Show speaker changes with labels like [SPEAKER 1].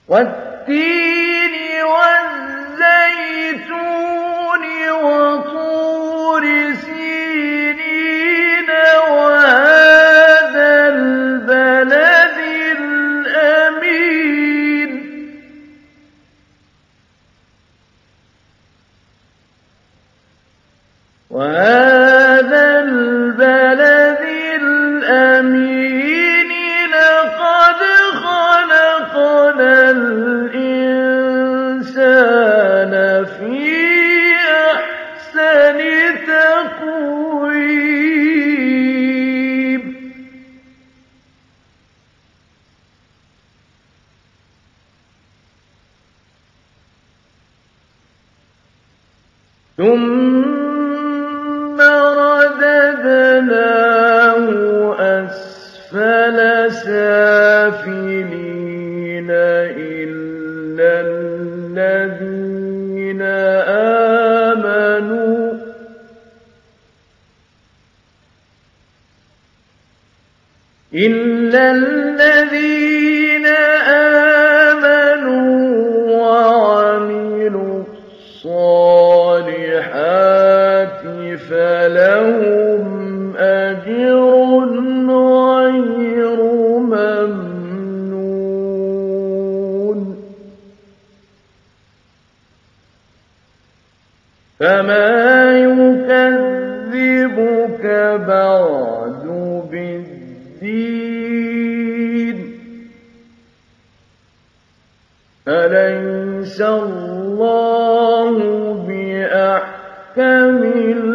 [SPEAKER 1] والتين والزيتون وطور سينين وهذا البلد الأمين لقد خلقنا الإنسان في أحسن تقويم ثم رددناه أسفل سافلين إلا الذين آمنوا وعملوا الصالحات فلهم أجر غير ممنون فما يكذبك بعد بالدين أليس الله بأحكم